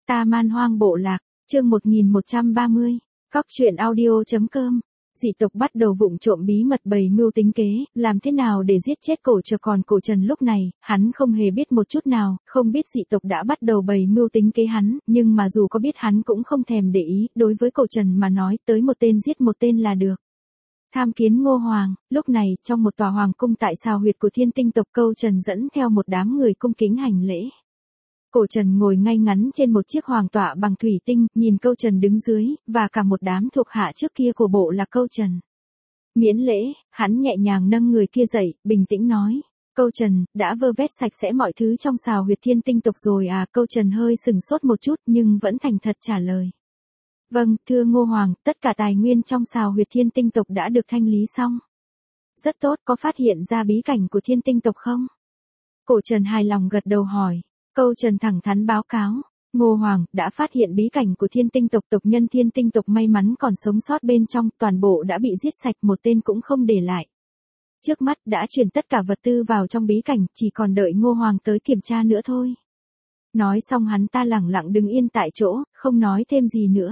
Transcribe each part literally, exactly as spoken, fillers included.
Ta Man Hoang Bộ Lạc, chương một nghìn một trăm ba mươi, cóc truyện audio.com. Dị tộc bắt đầu vụng trộm bí mật bày mưu tính kế, làm thế nào để giết chết cổ Trần. Còn cổ Trần lúc này, hắn không hề biết một chút nào, không biết dị tộc đã bắt đầu bày mưu tính kế hắn, nhưng mà dù có biết hắn cũng không thèm để ý, đối với cổ Trần mà nói, tới một tên giết một tên là được. Tham kiến Ngô Hoàng. Lúc này, trong một tòa hoàng cung tại sao huyệt của Thiên Tinh tộc, Câu Trần dẫn theo một đám người cung kính hành lễ. Cổ Trần ngồi ngay ngắn trên một chiếc hoàng tọa bằng thủy tinh, nhìn Câu Trần đứng dưới, và cả một đám thuộc hạ trước kia của bộ lạc Câu Trần. Miễn lễ, hắn nhẹ nhàng nâng người kia dậy, bình tĩnh nói. Câu Trần, đã vơ vét sạch sẽ mọi thứ trong sào huyệt Thiên Tinh tộc rồi à? Câu Trần hơi sừng sốt một chút nhưng vẫn thành thật trả lời. Vâng, thưa Ngô Hoàng, tất cả tài nguyên trong sào huyệt Thiên Tinh tộc đã được thanh lý xong. Rất tốt, có phát hiện ra bí cảnh của Thiên Tinh tộc không? Cổ Trần hài lòng gật đầu hỏi. Câu Trần thẳng thắn báo cáo, Ngô Hoàng đã phát hiện bí cảnh của Thiên Tinh tộc. Tộc nhân Thiên Tinh tộc may mắn còn sống sót bên trong, toàn bộ đã bị giết sạch, một tên cũng không để lại. Trước mắt đã chuyển tất cả vật tư vào trong bí cảnh, chỉ còn đợi Ngô Hoàng tới kiểm tra nữa thôi. Nói xong hắn ta lẳng lặng đứng yên tại chỗ, không nói thêm gì nữa.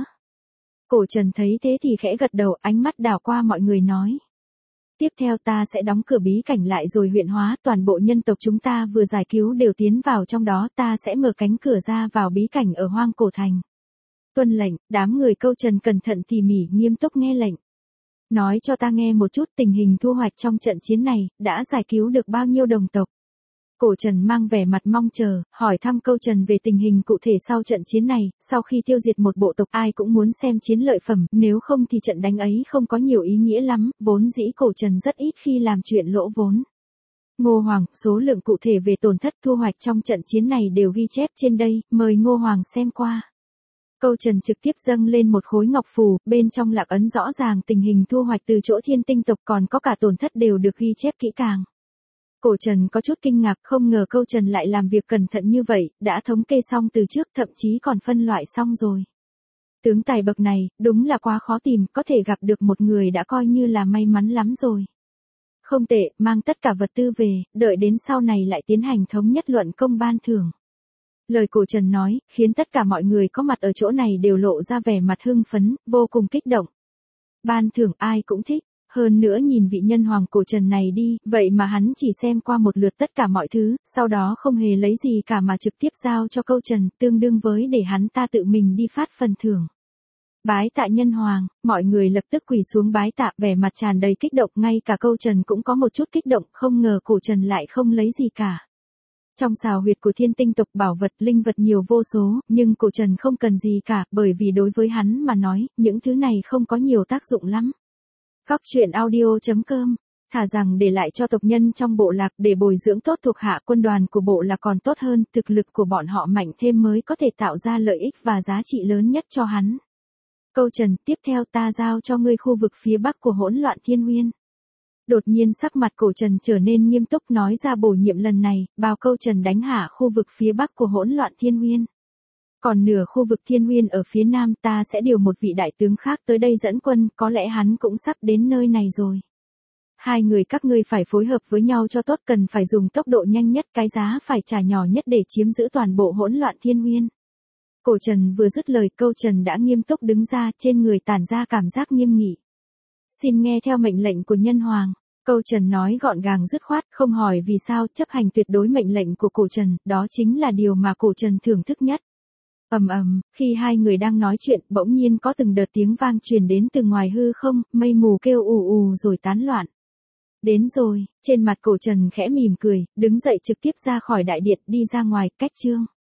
Cổ Trần thấy thế thì khẽ gật đầu, ánh mắt đảo qua mọi người nói. Tiếp theo ta sẽ đóng cửa bí cảnh lại rồi huyện hóa toàn bộ nhân tộc chúng ta vừa giải cứu đều tiến vào trong đó, ta sẽ mở cánh cửa ra vào bí cảnh ở Hoang Cổ Thành. Tuân lệnh. Đám người Câu Trần cẩn thận tỉ mỉ nghiêm túc nghe lệnh. Nói cho ta nghe một chút tình hình thu hoạch trong trận chiến này, đã giải cứu được bao nhiêu đồng tộc? Cổ Trần mang vẻ mặt mong chờ, hỏi thăm Câu Trần về tình hình cụ thể sau trận chiến này. Sau khi tiêu diệt một bộ tộc, ai cũng muốn xem chiến lợi phẩm, nếu không thì trận đánh ấy không có nhiều ý nghĩa lắm, vốn dĩ Cổ Trần rất ít khi làm chuyện lỗ vốn. Ngô Hoàng, số lượng cụ thể về tổn thất thu hoạch trong trận chiến này đều ghi chép trên đây, mời Ngô Hoàng xem qua. Câu Trần trực tiếp dâng lên một khối ngọc phù, bên trong lạc ấn rõ ràng tình hình thu hoạch từ chỗ Thiên Tinh tộc, còn có cả tổn thất đều được ghi chép kỹ càng. Cổ Trần có chút kinh ngạc, không ngờ Câu Trần lại làm việc cẩn thận như vậy, đã thống kê xong từ trước, thậm chí còn phân loại xong rồi. Tướng tài bậc này, đúng là quá khó tìm, có thể gặp được một người đã coi như là may mắn lắm rồi. Không tệ, mang tất cả vật tư về, đợi đến sau này lại tiến hành thống nhất luận công ban thưởng. Lời Cổ Trần nói, khiến tất cả mọi người có mặt ở chỗ này đều lộ ra vẻ mặt hưng phấn, vô cùng kích động. Ban thưởng ai cũng thích. Hơn nữa nhìn vị nhân hoàng Cổ Trần này đi, vậy mà hắn chỉ xem qua một lượt tất cả mọi thứ, sau đó không hề lấy gì cả mà trực tiếp giao cho Câu Trần, tương đương với để hắn ta tự mình đi phát phần thưởng. Bái tạ nhân hoàng, mọi người lập tức quỳ xuống bái tạ, vẻ mặt tràn đầy kích động, ngay cả Câu Trần cũng có một chút kích động, không ngờ Cổ Trần lại không lấy gì cả. Trong sào huyệt của Thiên Tinh tộc bảo vật linh vật nhiều vô số, nhưng Cổ Trần không cần gì cả, bởi vì đối với hắn mà nói, những thứ này không có nhiều tác dụng lắm. Cóc truyện audio.com, thà rằng để lại cho tộc nhân trong bộ lạc để bồi dưỡng tốt thuộc hạ quân đoàn của bộ lạc còn tốt hơn, thực lực của bọn họ mạnh thêm mới có thể tạo ra lợi ích và giá trị lớn nhất cho hắn. Câu Trần, tiếp theo ta giao cho ngươi khu vực phía bắc của Hỗn Loạn Thiên Nguyên. Đột nhiên sắc mặt Cổ Trần trở nên nghiêm túc, nói ra bổ nhiệm lần này, bao Câu Trần đánh hạ khu vực phía bắc của Hỗn Loạn Thiên Nguyên. Còn nửa khu vực Thiên Nguyên ở phía nam, ta sẽ điều một vị đại tướng khác tới đây dẫn quân, có lẽ hắn cũng sắp đến nơi này rồi. Hai người các ngươi phải phối hợp với nhau cho tốt, cần phải dùng tốc độ nhanh nhất, cái giá phải trả nhỏ nhất để chiếm giữ toàn bộ Hỗn Loạn Thiên Nguyên. Cổ Trần vừa dứt lời, Câu Trần đã nghiêm túc đứng ra, trên người tản ra cảm giác nghiêm nghị. Xin nghe theo mệnh lệnh của nhân hoàng. Câu Trần nói gọn gàng dứt khoát, không hỏi vì sao, chấp hành tuyệt đối mệnh lệnh của Cổ Trần, đó chính là điều mà Cổ Trần thưởng thức nhất. Ầm ầm, khi hai người đang nói chuyện, bỗng nhiên có từng đợt tiếng vang truyền đến từ ngoài hư không, mây mù kêu ù ù rồi tán loạn. Đến rồi, trên mặt Cổ Trần khẽ mỉm cười, đứng dậy trực tiếp ra khỏi đại điện, đi ra ngoài, cách chương.